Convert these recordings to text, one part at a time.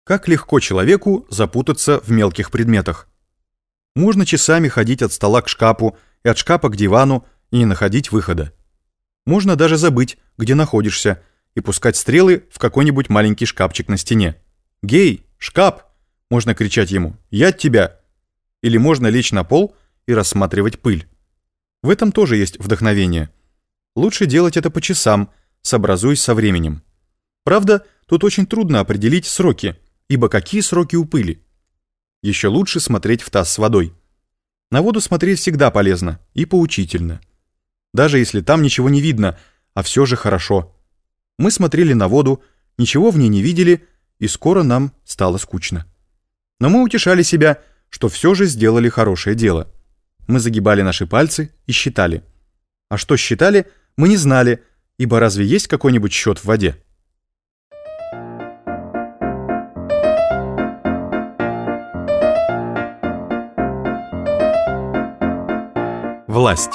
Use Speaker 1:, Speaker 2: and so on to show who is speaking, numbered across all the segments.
Speaker 1: Как легко человеку запутаться в мелких предметах. Можно часами ходить от стола к шкафу и от шкафа к дивану и не находить выхода. Можно даже забыть, где находишься, и пускать стрелы в какой-нибудь маленький шкафчик на стене. «Гей, шкаф!» можно кричать ему «Я от тебя!» Или можно лечь на пол и рассматривать пыль. В этом тоже есть вдохновение. Лучше делать это по часам, сообразуясь со временем. Правда, тут очень трудно определить сроки, ибо какие сроки у пыли? Еще лучше смотреть в таз с водой. На воду смотреть всегда полезно и поучительно. Даже если там ничего не видно, а все же хорошо. Мы смотрели на воду, ничего в ней не видели, и скоро нам стало скучно. Но мы утешали себя, что все же сделали хорошее дело. Мы загибали наши пальцы и считали. А что считали, мы не знали, ибо разве есть какой-нибудь счет в воде? Власть.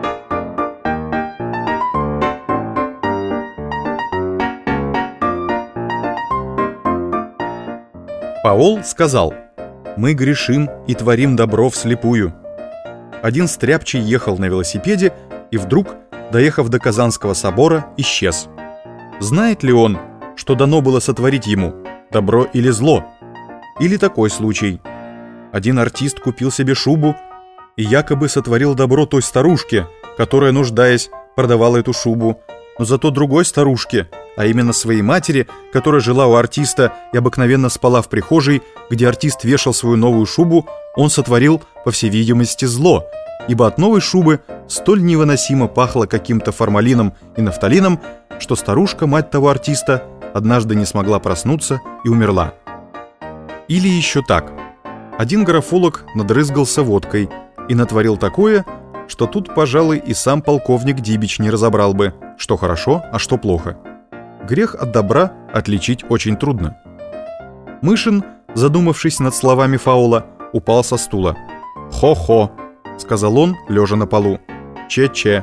Speaker 1: Паол сказал: «Мы грешим и творим добро вслепую». Один стряпчий ехал на велосипеде и вдруг, доехав до Казанского собора, исчез. Знает ли он, что дано было сотворить ему, добро или зло? Или такой случай. Один артист купил себе шубу и якобы сотворил добро той старушке, которая, нуждаясь, продавала эту шубу, но зато другой старушке, а именно своей матери, которая жила у артиста и обыкновенно спала в прихожей, где артист вешал свою новую шубу, он сотворил, по всей видимости, зло, ибо от новой шубы столь невыносимо пахло каким-то формалином и нафталином, что старушка, мать того артиста, однажды не смогла проснуться и умерла. Или еще так. Один графолог надрызгался водкой и натворил такое, что тут, пожалуй, и сам полковник Дибич не разобрал бы, что хорошо, а что плохо. Грех от добра отличить очень трудно. Мышин, задумавшись над словами фаула, упал со стула. «Хо-хо», — сказал он, лежа на полу. «Че-че».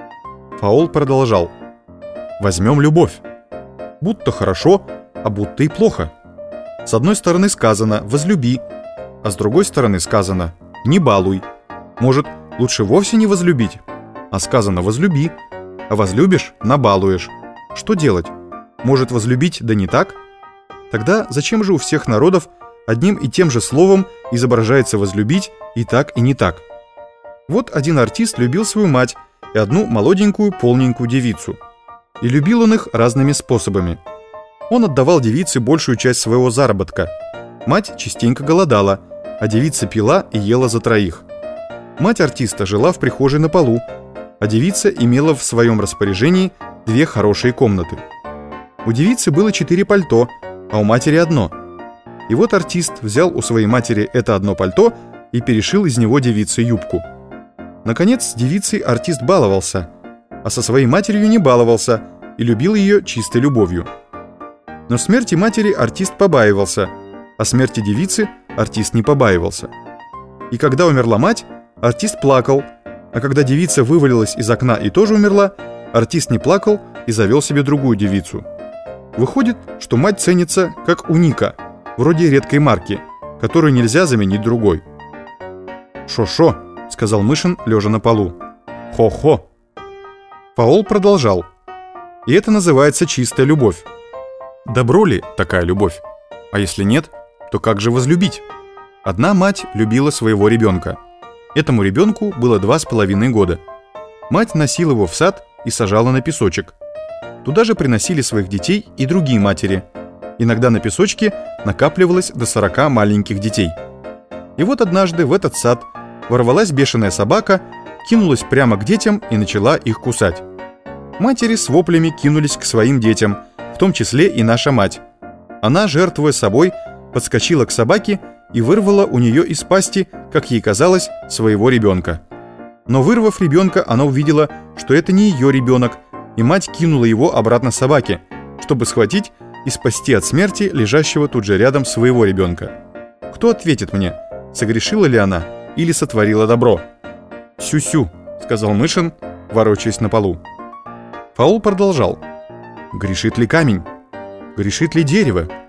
Speaker 1: Фаул продолжал. «Возьмем любовь. Будто хорошо, а будто и плохо. С одной стороны сказано «возлюби», а с другой стороны сказано «не балуй». Может, лучше вовсе не возлюбить? А сказано «возлюби», а возлюбишь — набалуешь. Что делать? Может, возлюбить, да не так? Тогда зачем же у всех народов одним и тем же словом изображается возлюбить и так, и не так? Вот один артист любил свою мать и одну молоденькую полненькую девицу. И любил он их разными способами. Он отдавал девице большую часть своего заработка. Мать частенько голодала, а девица пила и ела за троих. Мать артиста жила в прихожей на полу, а девица имела в своем распоряжении 2 хорошие комнаты. У девицы было 4 пальто, а у матери одно. И вот артист взял у своей матери это одно пальто и перешил из него девице юбку. Наконец, с девицей артист баловался, а со своей матерью не баловался и любил ее чистой любовью. Но смерти матери артист побаивался, а смерти девицы артист не побаивался. И когда умерла мать, артист плакал, а когда девица вывалилась из окна и тоже умерла, артист не плакал и завел себе другую девицу. Выходит, что мать ценится как уника, вроде редкой марки, которую нельзя заменить другой. «Шо-шо», — сказал Мышин, лежа на полу. «Хо-хо». Паол продолжал. «И это называется чистая любовь. Добро ли такая любовь? А если нет, то как же возлюбить? Одна мать любила своего ребенка. Этому ребенку было 2,5 года. Мать носила его в сад и сажала на песочек. Туда же приносили своих детей и другие матери. Иногда на песочке накапливалось до 40 маленьких детей. И вот однажды в этот сад ворвалась бешеная собака, кинулась прямо к детям и начала их кусать. Матери с воплями кинулись к своим детям, в том числе и наша мать. Она, жертвуя собой, подскочила к собаке и вырвала у нее из пасти, как ей казалось, своего ребенка. Но вырвав ребенка, она увидела, что это не ее ребенок, и мать кинула его обратно собаке, чтобы схватить и спасти от смерти лежащего тут же рядом своего ребенка. Кто ответит мне, согрешила ли она или сотворила добро? «Сю-сю», — сказал Мышин, ворочаясь на полу. Паул продолжал. «Грешит ли камень? Грешит ли дерево?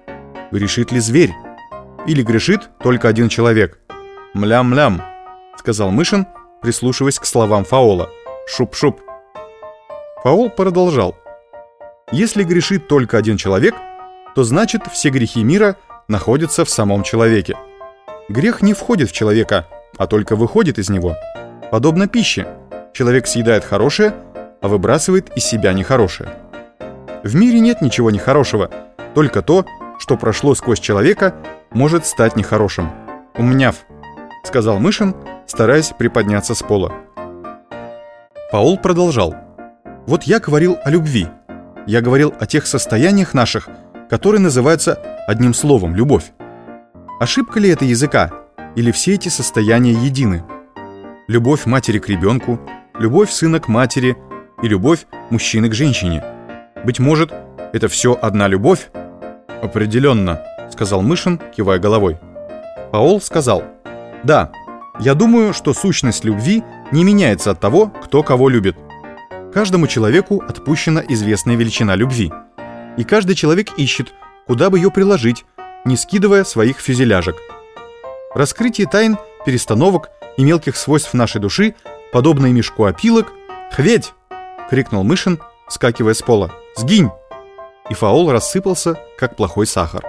Speaker 1: Грешит ли зверь? Или грешит только один человек? «Млям-млям», — сказал Мышин, прислушиваясь к словам Фаола. «Шуп-шуп». Фаол продолжал. «Если грешит только один человек, то значит все грехи мира находятся в самом человеке. Грех не входит в человека, а только выходит из него. Подобно пище. Человек съедает хорошее, а выбрасывает из себя нехорошее. В мире нет ничего нехорошего, только то, что прошло сквозь человека, может стать нехорошим. Умняв», — сказал Мышин, стараясь приподняться с пола. Фаол продолжал. «Вот я говорил о любви. Я говорил о тех состояниях наших, которые называются одним словом «любовь». Ошибка ли это языка, или все эти состояния едины? Любовь матери к ребенку, любовь сына к матери и любовь мужчины к женщине. Быть может, это все одна любовь?» «Определенно», — сказал Мышин, кивая головой. Фаол сказал. «Да, я думаю, что сущность любви не меняется от того, кто кого любит. Каждому человеку отпущена известная величина любви, и каждый человек ищет, куда бы ее приложить, не скидывая своих фюзеляжек. Раскрытие тайн, перестановок и мелких свойств нашей души, подобное мешку опилок...» «Хведь!» — крикнул Мышин, вскакивая с пола. «Сгинь!» И Фаол рассыпался, как плохой сахар.